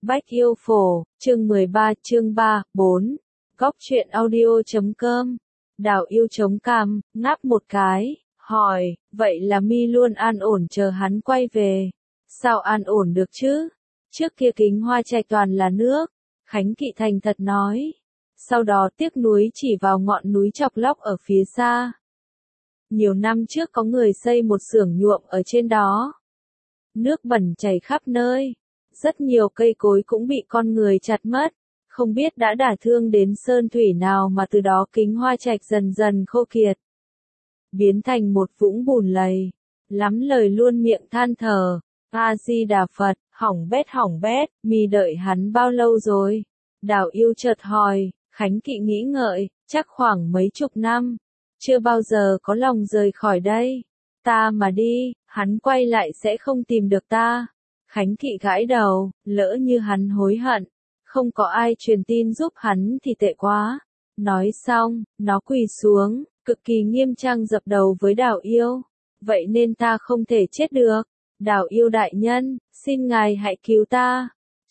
Bách yêu phổ, chương 13, chương 3, 4. Góc truyện audio.com. Đào yêu chống cằm, ngáp một cái, hỏi, vậy là mi luôn an ổn chờ hắn quay về. Sao an ổn được chứ? Trước kia Kính Hoa Trạch toàn là nước. Khánh Kỵ thành thật nói. Sau đó tiếc nuối chỉ vào ngọn núi chọc lóc ở phía xa. Nhiều năm trước có người xây một xưởng nhuộm ở trên đó. Nước bẩn chảy khắp nơi. Rất nhiều cây cối cũng bị con người chặt mất. Không biết đã đả thương đến sơn thủy nào mà từ đó Kính Hoa Trạch dần dần khô kiệt. Biến thành một vũng bùn lầy. Lắm lời luôn miệng than thở. A-di-đà Phật, hỏng bét, mi đợi hắn bao lâu rồi? Đào yêu chợt hỏi, Khánh Kỵ nghĩ ngợi, chắc khoảng mấy chục năm. Chưa bao giờ có lòng rời khỏi đây. Ta mà đi, hắn quay lại sẽ không tìm được ta. Khánh Kỵ gãi đầu, lỡ như hắn hối hận. Không có ai truyền tin giúp hắn thì tệ quá. Nói xong, nó quỳ xuống, cực kỳ nghiêm trang dập đầu với Đào yêu. Vậy nên ta không thể chết được. Đào yêu đại nhân, xin ngài hãy cứu ta.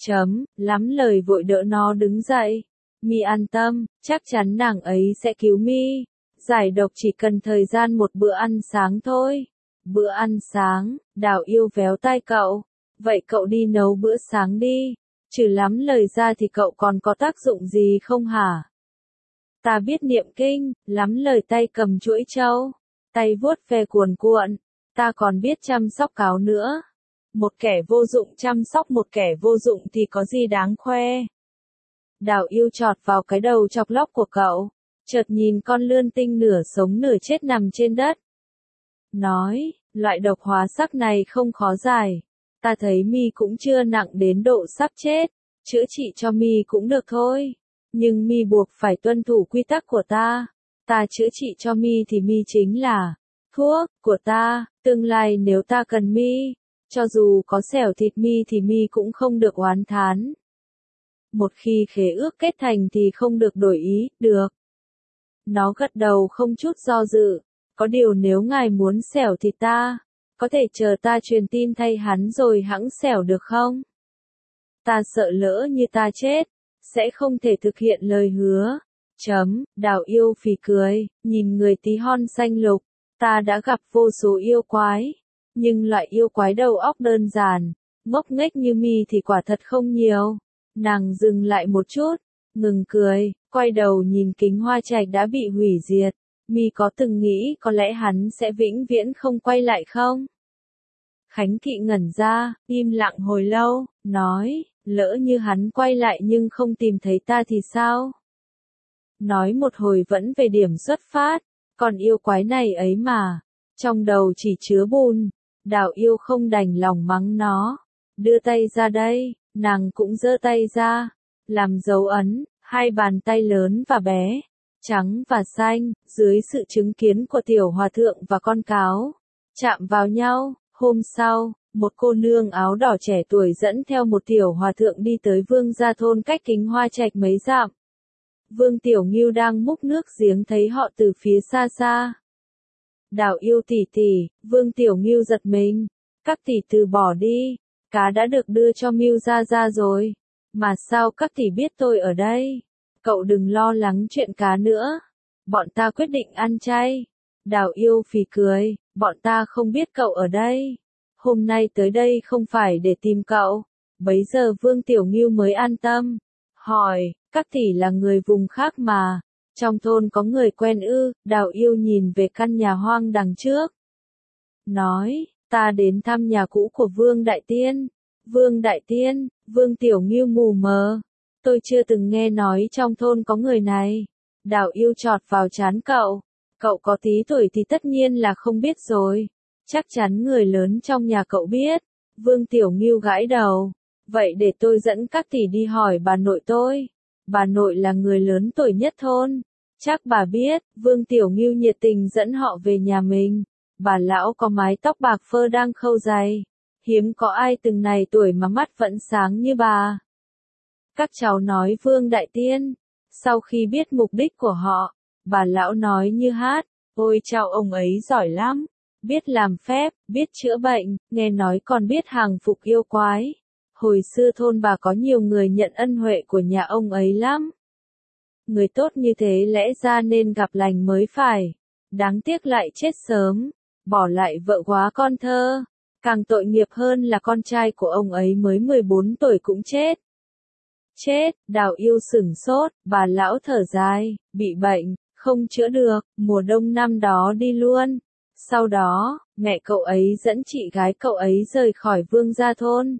Lắm lời vội đỡ nó đứng dậy. Mi an tâm, chắc chắn nàng ấy sẽ cứu mi. Giải độc chỉ cần thời gian một bữa ăn sáng thôi. Bữa ăn sáng, Đào yêu véo tai cậu. Vậy cậu đi nấu bữa sáng đi. Trừ lắm lời ra thì cậu còn có tác dụng gì không hả? Ta biết niệm kinh, lắm lời tay cầm chuỗi trâu. Tay vuốt ve cuồn cuộn. Ta còn biết chăm sóc cáo nữa. Một kẻ vô dụng chăm sóc một kẻ vô dụng thì có gì đáng khoe. Đào yêu chọt vào cái đầu chọc lóc của cậu. Chợt nhìn con lươn tinh nửa sống nửa chết nằm trên đất. Nói, loại độc hóa sắc này không khó giải. Ta thấy mi cũng chưa nặng đến độ sắp chết. Chữa trị cho mi cũng được thôi. Nhưng mi buộc phải tuân thủ quy tắc của ta. Ta chữa trị cho mi thì mi chính là thuốc của ta. Tương lai nếu ta cần mi, cho dù có xẻo thịt mi thì mi cũng không được oán thán. Một khi khế ước kết thành thì không được đổi ý, được. Nó gật đầu không chút do dự. Có điều nếu ngài muốn xẻo thịt ta, có thể chờ ta truyền tin thay hắn rồi hẵng xẻo được không? Ta sợ lỡ như ta chết, sẽ không thể thực hiện lời hứa. Đào yêu phì cười, nhìn người tí hon xanh lục. Ta đã gặp vô số yêu quái. Nhưng loại yêu quái đầu óc đơn giản, ngốc nghếch như mi thì quả thật không nhiều. Nàng dừng lại một chút, ngừng cười, quay đầu nhìn Kính Hoa Trạch đã bị hủy diệt. Mi có từng nghĩ có lẽ hắn sẽ vĩnh viễn không quay lại không? Khánh Kỵ ngẩn ra, im lặng hồi lâu, nói, lỡ như hắn quay lại nhưng không tìm thấy ta thì sao? Nói một hồi vẫn về điểm xuất phát, còn yêu quái này ấy mà, trong đầu chỉ chứa bùn. Đào yêu không đành lòng mắng nó. Đưa tay ra đây, nàng cũng giơ tay ra, làm dấu ấn, hai bàn tay lớn và bé, trắng và xanh, dưới sự chứng kiến của tiểu hòa thượng và con cáo, chạm vào nhau. Hôm sau, một cô nương áo đỏ trẻ tuổi dẫn theo một tiểu hòa thượng đi tới Vương gia thôn cách Kính Hoa Trạch mấy dặm. Vương Tiểu Ngưu đang múc nước giếng thấy họ từ phía xa xa. Đào yêu tỷ tỷ, Vương Tiểu Ngưu giật mình. Các tỷ từ bỏ đi, cá đã được đưa cho Ngưu gia gia rồi. Mà sao các tỷ biết tôi ở đây? Cậu đừng lo lắng chuyện cá nữa. Bọn ta quyết định ăn chay. Đào yêu phì cười, bọn ta không biết cậu ở đây. Hôm nay tới đây không phải để tìm cậu. Bấy giờ Vương Tiểu Ngưu mới an tâm. Hỏi, các tỷ là người vùng khác mà. Trong thôn có người quen ư? Đào yêu nhìn về căn nhà hoang đằng trước. Nói, ta đến thăm nhà cũ của Vương Đại Tiên. Vương Đại Tiên, Vương Tiểu Ngưu mù mờ. Tôi chưa từng nghe nói trong thôn có người này. Đào yêu chọt vào trán cậu. Cậu có tí tuổi thì tất nhiên là không biết rồi. Chắc chắn người lớn trong nhà cậu biết. Vương Tiểu Ngưu gãi đầu. Vậy để tôi dẫn các tỷ đi hỏi bà nội tôi. Bà nội là người lớn tuổi nhất thôn. Chắc bà biết. Vương Tiểu Ngưu nhiệt tình dẫn họ về nhà mình. Bà lão có mái tóc bạc phơ đang khâu giày. Hiếm có ai từng này tuổi mà mắt vẫn sáng như bà. Các cháu nói Vương Đại Tiên. Sau khi biết mục đích của họ, bà lão nói như hát. Ôi chao, ông ấy giỏi lắm. Biết làm phép, biết chữa bệnh, nghe nói còn biết hàng phục yêu quái. Hồi xưa thôn bà có nhiều người nhận ân huệ của nhà ông ấy lắm. Người tốt như thế lẽ ra nên gặp lành mới phải. Đáng tiếc lại chết sớm, bỏ lại vợ quá con thơ. Càng tội nghiệp hơn là con trai của ông ấy mới 14 tuổi cũng chết. Chết, Đào Yêu sửng sốt, bà lão thở dài, bị bệnh, không chữa được, mùa đông năm đó đi luôn. Sau đó, mẹ cậu ấy dẫn chị gái cậu ấy rời khỏi Vương Gia thôn.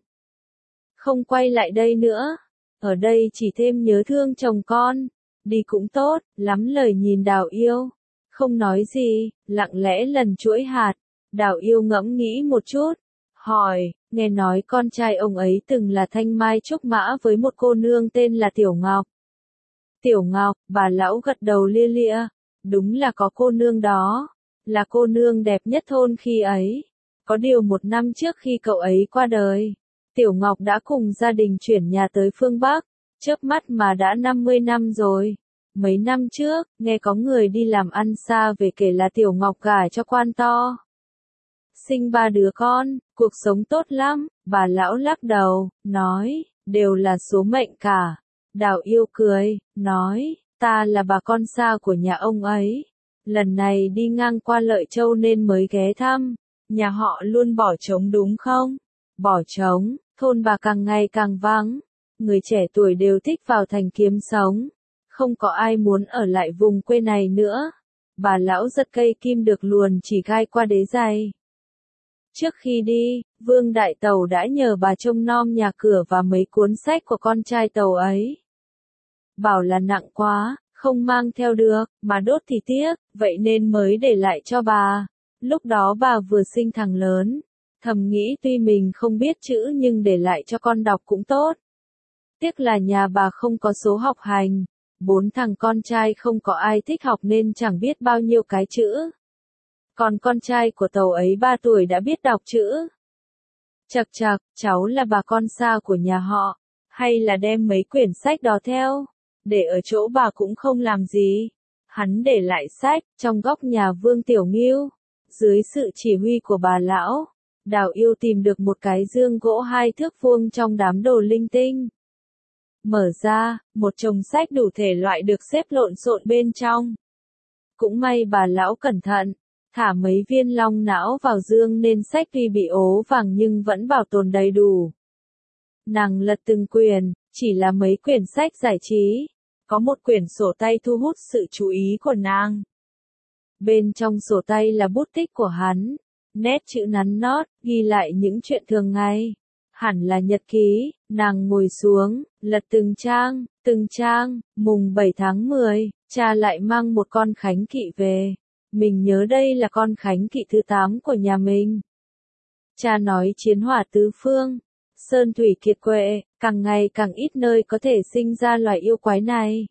Không quay lại đây nữa. Ở đây chỉ thêm nhớ thương chồng con. Đi cũng tốt, lắm lời nhìn Đào Yêu. Không nói gì, lặng lẽ lần chuỗi hạt. Đào Yêu ngẫm nghĩ một chút. Hỏi, nghe nói con trai ông ấy từng là thanh mai trúc mã với một cô nương tên là Tiểu Ngọc. Tiểu Ngọc, bà lão gật đầu lia lịa. Đúng là có cô nương đó. Là cô nương đẹp nhất thôn khi ấy. Có điều 1 năm trước khi cậu ấy qua đời, Tiểu Ngọc đã cùng gia đình chuyển nhà tới phương Bắc. Chớp mắt mà đã 50 năm rồi. Mấy năm trước, nghe có người đi làm ăn xa về kể là Tiểu Ngọc gả cho quan to. Sinh 3 đứa con, cuộc sống tốt lắm. Bà lão lắc đầu, nói, đều là số mệnh cả. Đào Yêu cười, nói, ta là bà con xa của nhà ông ấy. Lần này đi ngang qua Lợi Châu nên mới ghé thăm. Nhà họ luôn bỏ trống đúng không? Bỏ trống, thôn bà càng ngày càng vắng. Người trẻ tuổi đều thích vào thành kiếm sống. Không có ai muốn ở lại vùng quê này nữa. Bà lão giật cây kim được luồn chỉ gai qua đế giày. Trước khi đi, Vương Đại Tẩu đã nhờ bà trông nom nhà cửa và mấy cuốn sách của con trai Tẩu ấy. Bảo là nặng quá, không mang theo được, mà đốt thì tiếc, vậy nên mới để lại cho bà. Lúc đó bà vừa sinh thằng lớn, thầm nghĩ tuy mình không biết chữ nhưng để lại cho con đọc cũng tốt. Tiếc là nhà bà không có số học hành, 4 thằng con trai không có ai thích học nên chẳng biết bao nhiêu cái chữ. Còn con trai của Tẩu ấy 3 tuổi đã biết đọc chữ. Chậc chậc, cháu là bà con xa của nhà họ, hay là đem mấy quyển sách đó theo, để ở chỗ bà cũng không làm gì. Hắn để lại sách, trong góc nhà Vương Tiểu Ngưu. Dưới sự chỉ huy của bà lão, Đào Yêu tìm được một cái dương gỗ 2 thước vuông trong đám đồ linh tinh. Mở ra, một chồng sách đủ thể loại được xếp lộn xộn bên trong. Cũng may bà lão cẩn thận, thả mấy viên long não vào dương nên sách tuy bị ố vàng nhưng vẫn bảo tồn đầy đủ. Nàng lật từng quyển, chỉ là mấy quyển sách giải trí. Có một quyển sổ tay thu hút sự chú ý của nàng. Bên trong sổ tay là bút tích của hắn, nét chữ nắn nót, ghi lại những chuyện thường ngày. Hẳn là nhật ký. Nàng ngồi xuống, lật từng trang, mùng 7 tháng 10, cha lại mang một con khánh kỵ về. Mình nhớ đây là con khánh kỵ thứ 8 của nhà mình. Cha nói chiến hỏa tứ phương, sơn thủy kiệt quệ, càng ngày càng ít nơi có thể sinh ra loài yêu quái này.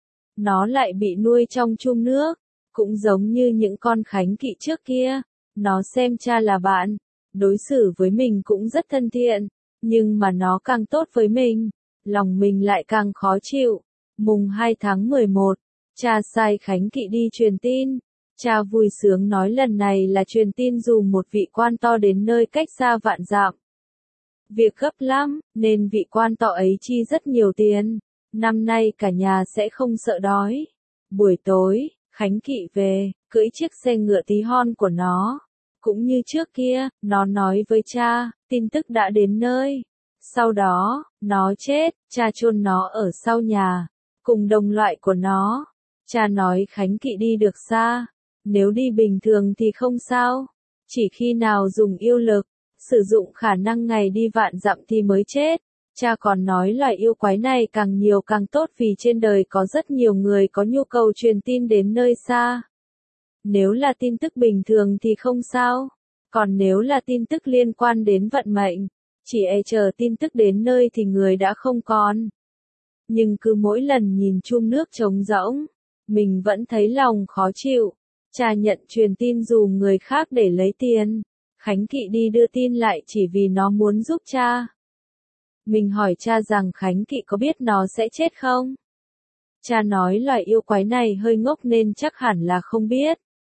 Nó lại bị nuôi trong chum nước, cũng giống như những con khánh kỵ trước kia. Nó xem cha là bạn, đối xử với mình cũng rất thân thiện, nhưng mà nó càng tốt với mình, lòng mình lại càng khó chịu. Mùng 2 tháng 11, cha sai khánh kỵ đi truyền tin. Cha vui sướng nói lần này là truyền tin dù một vị quan to đến nơi cách xa vạn dặm. Việc gấp lắm, nên vị quan to ấy chi rất nhiều tiền. Năm nay cả nhà sẽ không sợ đói. Buổi tối, khánh kỵ về, cưỡi chiếc xe ngựa tí hon của nó. Cũng như trước kia, nó nói với cha, tin tức đã đến nơi. Sau đó, nó chết, cha chôn nó ở sau nhà, cùng đồng loại của nó. Cha nói khánh kỵ đi được xa. Nếu đi bình thường thì không sao. Chỉ khi nào dùng yêu lực, sử dụng khả năng ngày đi vạn dặm thì mới chết. Cha còn nói loài yêu quái này càng nhiều càng tốt vì trên đời có rất nhiều người có nhu cầu truyền tin đến nơi xa. Nếu là tin tức bình thường thì không sao. Còn nếu là tin tức liên quan đến vận mệnh, chỉ chờ tin tức đến nơi thì người đã không còn. Nhưng cứ mỗi lần nhìn chum nước trống rỗng, mình vẫn thấy lòng khó chịu. Cha nhận truyền tin dù người khác để lấy tiền. Khánh kỵ đi đưa tin lại chỉ vì nó muốn giúp cha. Mình hỏi cha rằng Khánh kỵ có biết nó sẽ chết không? Cha nói loài yêu quái này hơi ngốc nên chắc hẳn là không biết.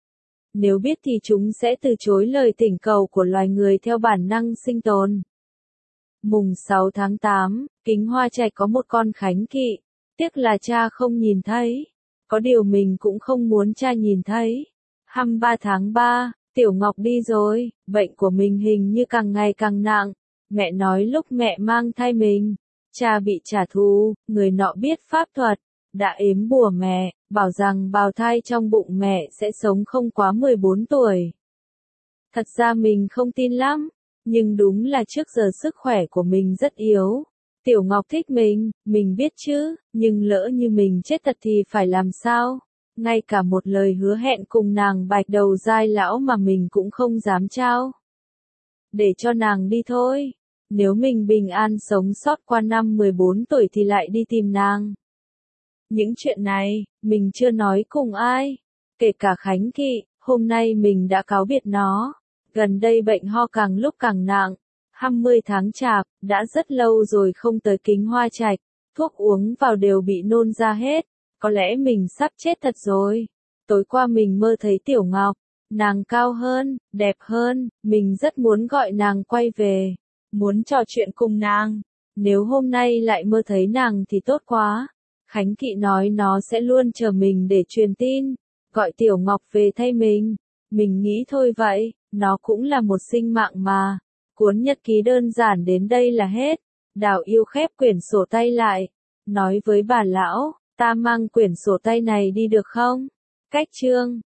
Nếu biết thì chúng sẽ từ chối lời thỉnh cầu của loài người theo bản năng sinh tồn. Mùng 6 tháng 8, Kính Hoa Trạch có một con khánh kỵ. Tiếc là cha không nhìn thấy. Có điều mình cũng không muốn cha nhìn thấy. 23 tháng 3, Tiểu Ngọc đi rồi, bệnh của mình hình như càng ngày càng nặng. Mẹ nói lúc mẹ mang thai mình, cha bị trả thù, người nọ biết pháp thuật, đã ếm bùa mẹ, bảo rằng bào thai trong bụng mẹ sẽ sống không quá 14 tuổi. Thật ra mình không tin lắm, nhưng đúng là trước giờ sức khỏe của mình rất yếu. Tiểu Ngọc thích mình biết chứ, nhưng lỡ như mình chết thật thì phải làm sao? Ngay cả một lời hứa hẹn cùng nàng bạch đầu giai lão mà mình cũng không dám trao. Để cho nàng đi thôi. Nếu mình bình an sống sót qua năm 14 tuổi thì lại đi tìm nàng. Những chuyện này, mình chưa nói cùng ai. Kể cả Khánh Kỵ, hôm nay mình đã cáo biệt nó. Gần đây bệnh ho càng lúc càng nặng. 20 tháng Chạp, đã rất lâu rồi không tới Kính Hoa Trạch. Thuốc uống vào đều bị nôn ra hết. Có lẽ mình sắp chết thật rồi. Tối qua mình mơ thấy Tiểu Ngọc. Nàng cao hơn, đẹp hơn, mình rất muốn gọi nàng quay về. Muốn trò chuyện cùng nàng. Nếu hôm nay lại mơ thấy nàng thì tốt quá. Khánh Kỵ nói nó sẽ luôn chờ mình để truyền tin. Gọi Tiểu Ngọc về thay mình. Mình nghĩ thôi vậy, nó cũng là một sinh mạng mà. Cuốn nhật ký đơn giản đến đây là hết. Đào Yêu khép quyển sổ tay lại. Nói với bà lão, ta mang quyển sổ tay này đi được không? Cách chương